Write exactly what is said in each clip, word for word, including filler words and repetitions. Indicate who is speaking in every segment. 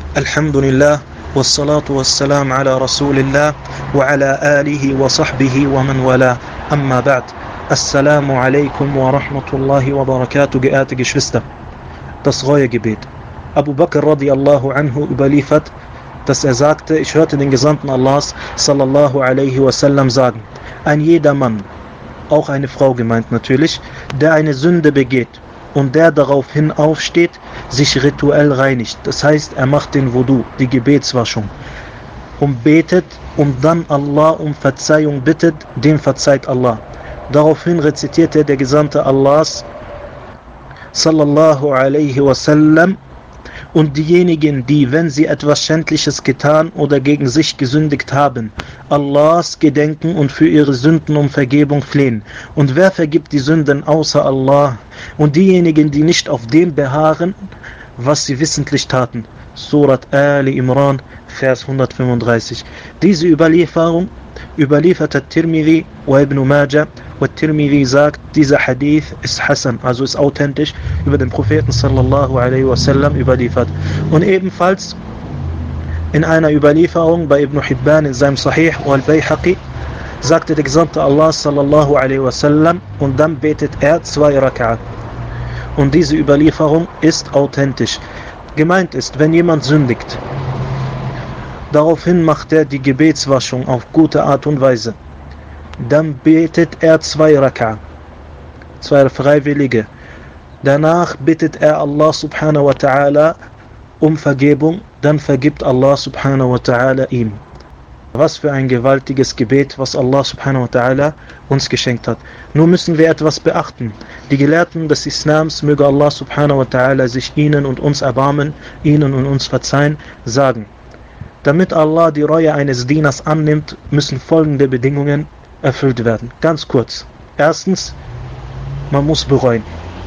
Speaker 1: Alhamdulillah, wassalatu wassalam ala Rasulillah wa ala alihi wa sahbihi wa man wala, amma ba'd. Assalamu alaikum wa rahmatullahi wa barakatuh, geehrte Geschwister. Das Reuegebet. Abu Bakr radiallahu anhu überliefert, dass er sagte, ich hörte den Gesandten Allahs sallallahu alaihi wasallam sagen, ein jeder Mann, auch eine Frau gemeint natürlich, der eine Sünde begeht und der daraufhin aufsteht, sich rituell reinigt. Das heißt, er macht den Wudu, die Gebetswaschung, und betet und dann Allah um Verzeihung bittet, dem verzeiht Allah. Daraufhin rezitierte der Gesandte Allahs sallallahu alaihi wasallam, und diejenigen, die, wenn sie etwas Schändliches getan oder gegen sich gesündigt haben, Allahs gedenken und für ihre Sünden um Vergebung flehen. Und wer vergibt die Sünden außer Allah? Und diejenigen, die nicht auf dem beharren, was sie wissentlich taten. Surat Ali Imran, Vers hundertfünfunddreißig. Diese Überlieferung überliefert At-Tirmidhi und Ibn Majah. Und Tirmidhi sagt, dieser Hadith ist Hasan, also ist authentisch, über den Propheten sallallahu alaihi wasallam überliefert. Und ebenfalls in einer Überlieferung bei Ibn Hibban in seinem Sahih und Al-Bayhaqi sagte der Gesandte Allah sallallahu alaihi wasallam, und dann betet er zwei Raka'a. Und diese Überlieferung ist authentisch. Gemeint ist, wenn jemand sündigt, daraufhin macht er die Gebetswaschung auf gute Art und Weise. Dann betet er zwei Raka'a, zwei Freiwillige. Danach bittet er Allah subhanahu wa ta'ala um Vergebung, dann vergibt Allah subhanahu wa ta'ala ihm. Was für ein gewaltiges Gebet, was Allah subhanahu wa ta'ala uns geschenkt hat. Nur müssen wir etwas beachten. Die Gelehrten des Islams, möge Allah subhanahu wa ta'ala sich ihnen und uns erbarmen, ihnen und uns verzeihen, sagen: Damit Allah die Reue eines Dieners annimmt, müssen folgende Bedingungen erfüllt werden. Ganz kurz. Erstens, man muss bereuen.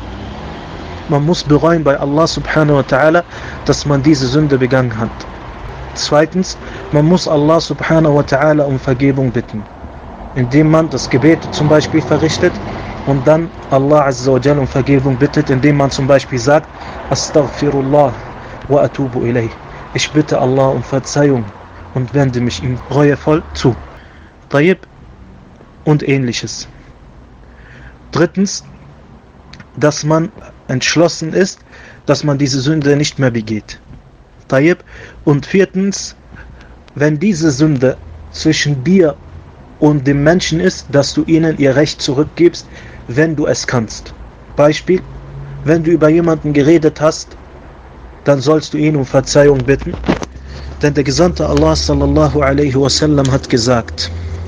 Speaker 1: Man muss bereuen bei Allah subhanahu wa ta'ala, dass man diese Sünde begangen hat. Zweitens, man muss Allah subhanahu wa ta'ala um Vergebung bitten, indem man das Gebet zum Beispiel verrichtet und dann Allah azza wa jalla um Vergebung bittet, indem man zum Beispiel sagt: Astaghfirullah wa atubu ilayh. Ich bitte Allah um Verzeihung und wende mich ihm reuevoll zu. Tayyib und ähnliches. Drittens, dass man entschlossen ist, dass man diese Sünde nicht mehr begeht. Tayyib. Und viertens, wenn diese Sünde zwischen dir und dem Menschen ist, dass du ihnen ihr Recht zurückgibst, wenn du es kannst. Beispiel, wenn du über jemanden geredet hast, dann sollst du ihn um Verzeihung bitten. Denn der Gesandte Allah sallallahu alaihi wasallam hat gesagt: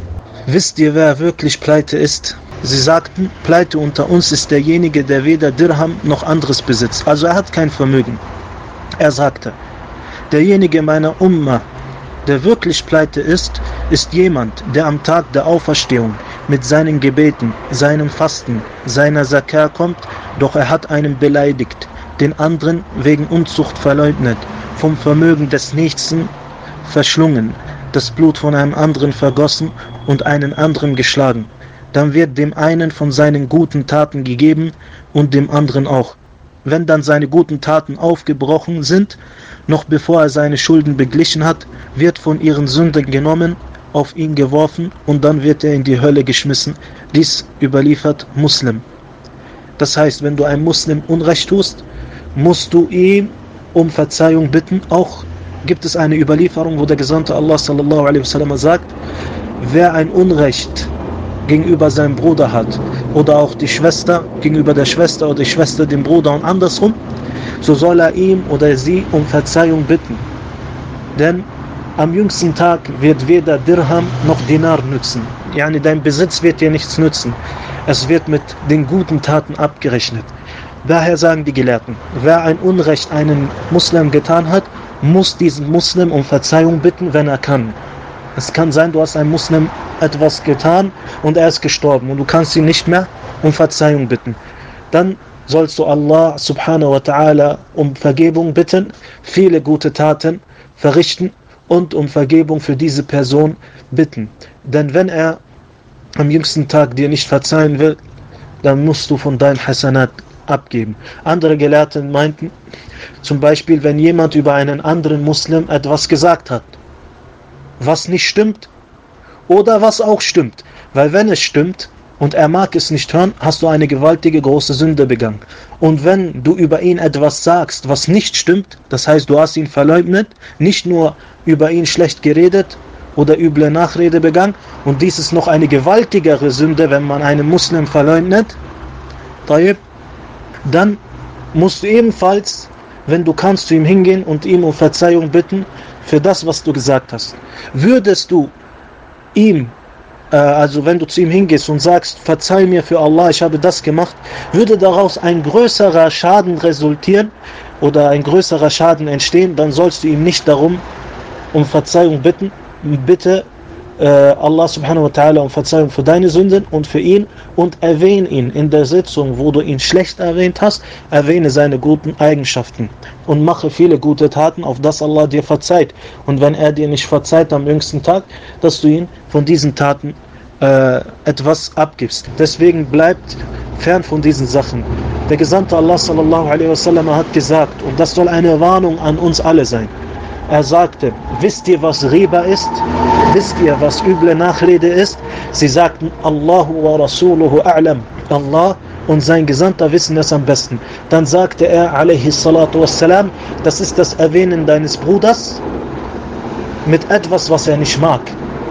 Speaker 1: Wisst ihr, wer wirklich pleite ist? Sie sagten, pleite unter uns ist derjenige, der weder Dirham noch anderes besitzt. Also er hat kein Vermögen. Er sagte, derjenige meiner Umma, der wirklich pleite ist, ist jemand, der am Tag der Auferstehung mit seinen Gebeten, seinem Fasten, seiner Zakah kommt, doch er hat einen beleidigt, den anderen wegen Unzucht verleugnet, vom Vermögen des Nächsten verschlungen, das Blut von einem anderen vergossen und einen anderen geschlagen. Dann wird dem einen von seinen guten Taten gegeben und dem anderen auch. Wenn dann seine guten Taten aufgebrochen sind, noch bevor er seine Schulden beglichen hat, wird von ihren Sünden genommen, auf ihn geworfen und dann wird er in die Hölle geschmissen. Dies überliefert Muslim. Das heißt, wenn du einem Muslim Unrecht tust, musst du ihm um Verzeihung bitten. Auch gibt es eine Überlieferung, wo der Gesandte Allah sallallahu alaihi wasallam sagt, wer ein Unrecht gegenüber seinem Bruder hat oder auch die Schwester gegenüber der Schwester oder die Schwester dem Bruder und andersrum, so soll er ihm oder sie um Verzeihung bitten. Denn am jüngsten Tag wird weder Dirham noch Dinar nützen. Yani dein Besitz wird dir nichts nützen. Es wird mit den guten Taten abgerechnet. Daher sagen die Gelehrten, wer ein Unrecht einen Muslim getan hat, muss diesen Muslim um Verzeihung bitten, wenn er kann. Es kann sein, du hast einem Muslim etwas getan und er ist gestorben und du kannst ihn nicht mehr um Verzeihung bitten. Dann sollst du Allah subhanahu wa ta'ala um Vergebung bitten, viele gute Taten verrichten und um Vergebung für diese Person bitten. Denn wenn er am jüngsten Tag dir nicht verzeihen will, dann musst du von deinen Hasanat abgeben. Andere Gelehrte meinten, zum Beispiel, wenn jemand über einen anderen Muslim etwas gesagt hat, was nicht stimmt oder was auch stimmt. Weil wenn es stimmt und er mag es nicht hören, hast du eine gewaltige große Sünde begangen. Und wenn du über ihn etwas sagst, was nicht stimmt, das heißt, du hast ihn verleugnet, nicht nur über ihn schlecht geredet oder üble Nachrede begangen, und dies ist noch eine gewaltigere Sünde, wenn man einen Muslim verleugnet, dann musst du ebenfalls, wenn du kannst, zu ihm hingehen und ihm um Verzeihung bitten für das, was du gesagt hast. Würdest du ihm, äh, also wenn du zu ihm hingehst und sagst, verzeih mir für Allah, ich habe das gemacht, würde daraus ein größerer Schaden resultieren oder ein größerer Schaden entstehen, dann sollst du ihm nicht darum um Verzeihung bitten. Bitte äh, Allah subhanahu wa ta'ala um Verzeihung für deine Sünden und für ihn, und erwähne ihn in der Sitzung, wo du ihn schlecht erwähnt hast, erwähne seine guten Eigenschaften und mache viele gute Taten, auf das Allah dir verzeiht. Und wenn er dir nicht verzeiht am jüngsten Tag, dass du ihn von diesen Taten äh, etwas abgibst. Deswegen bleibt fern von diesen Sachen. Der Gesandte Allah sallallahu alaihi wasallam hat gesagt, und das soll eine Warnung an uns alle sein, er sagte, wisst ihr, was Riba ist? Wisst ihr, was üble Nachrede ist? Sie sagten, Allahu wa Rasuluhu a'lam. Allah und sein Gesandter wissen es am besten. Dann sagte er, alaihi salatu wassalam, das ist das Erwähnen deines Bruders mit etwas, was er nicht mag.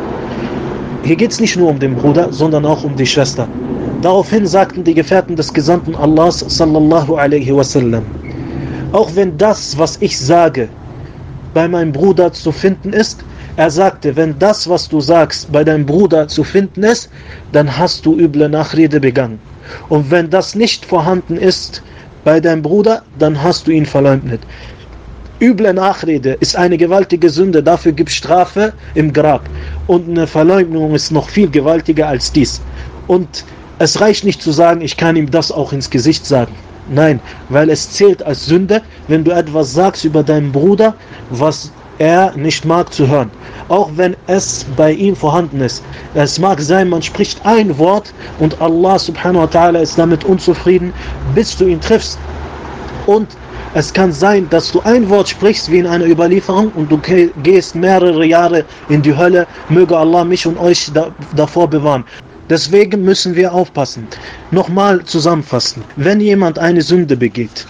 Speaker 1: Hier geht es nicht nur um den Bruder, sondern auch um die Schwester. Daraufhin sagten die Gefährten des Gesandten Allahs, sallallahu alaihi wasallam, auch wenn das, was ich sage, bei meinem Bruder zu finden ist, er sagte, wenn das, was du sagst, bei deinem Bruder zu finden ist, dann hast du üble Nachrede begangen. Und wenn das nicht vorhanden ist bei deinem Bruder, dann hast du ihn verleugnet. Üble Nachrede ist eine gewaltige Sünde, dafür gibt es Strafe im Grab. Und eine Verleugnung ist noch viel gewaltiger als dies. Und es reicht nicht zu sagen, ich kann ihm das auch ins Gesicht sagen. Nein, weil es zählt als Sünde, wenn du etwas sagst über deinen Bruder, was er nicht mag zu hören. Auch wenn es bei ihm vorhanden ist. Es mag sein, man spricht ein Wort und Allah subhanahu wa ta'ala ist damit unzufrieden, bis du ihn triffst. Und es kann sein, dass du ein Wort sprichst wie in einer Überlieferung und du gehst mehrere Jahre in die Hölle. Möge Allah mich und euch da, davor bewahren. Deswegen müssen wir aufpassen. Nochmal zusammenfassen. Wenn jemand eine Sünde begeht,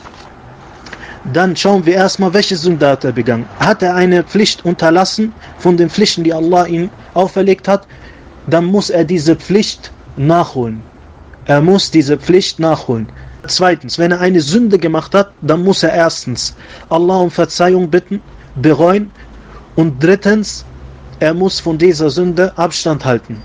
Speaker 1: dann schauen wir erstmal, welche Sünde hat er begangen. Hat er eine Pflicht unterlassen von den Pflichten, die Allah ihm auferlegt hat, dann muss er diese Pflicht nachholen. Er muss diese Pflicht nachholen. Zweitens, wenn er eine Sünde gemacht hat, dann muss er erstens Allah um Verzeihung bitten, bereuen, und drittens, er muss von dieser Sünde Abstand halten.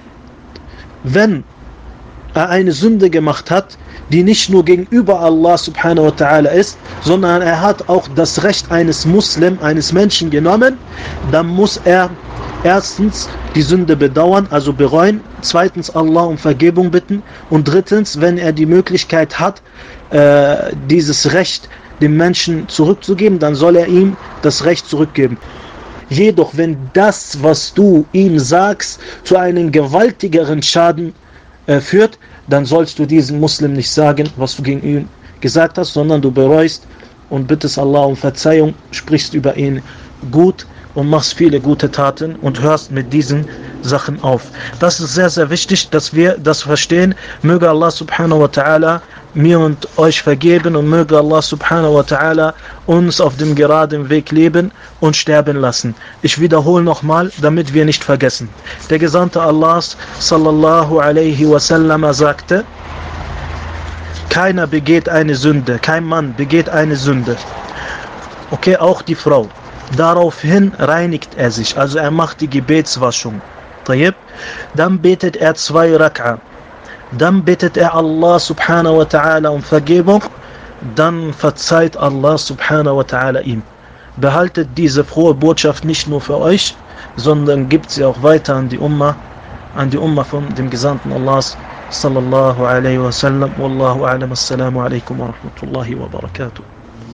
Speaker 1: Wenn er eine Sünde gemacht hat, die nicht nur gegenüber Allah subhanahu wa ta'ala ist, sondern er hat auch das Recht eines Muslim, eines Menschen genommen, dann muss er erstens die Sünde bedauern, also bereuen, zweitens Allah um Vergebung bitten, und drittens, wenn er die Möglichkeit hat, äh, dieses Recht dem Menschen zurückzugeben, dann soll er ihm das Recht zurückgeben. Jedoch, wenn das, was du ihm sagst, zu einem gewaltigeren Schaden äh, führt, dann sollst du diesem Muslim nicht sagen, was du gegen ihn gesagt hast, sondern du bereust und bittest Allah um Verzeihung, sprichst über ihn gut und machst viele gute Taten und hörst mit diesen Sachen auf. Das ist sehr, sehr wichtig, dass wir das verstehen. Möge Allah subhanahu wa ta'ala mir und euch vergeben und möge Allah subhanahu wa ta'ala uns auf dem geraden Weg leben und sterben lassen. Ich wiederhole nochmal, damit wir nicht vergessen. Der Gesandte Allahs sallallahu alaihi wasallam sagte, keiner begeht eine Sünde, kein Mann begeht eine Sünde. Okay, auch die Frau. Daraufhin reinigt er sich, also er macht die Gebetswaschung. Dann betet er zwei Rak'a. Dann bittet er Allah subhanahu wa ta'ala um Vergebung, dann verzeiht Allah subhanahu wa ta'ala ihm. Behaltet diese frohe Botschaft nicht nur für euch, sondern gibt sie auch weiter an die Ummah, an die Ummah von dem Gesandten Allahs sallallahu alaihi wa sallam. Wallahu a'lam. Assalamu alaikum wa rahmatullahi wa barakatuh.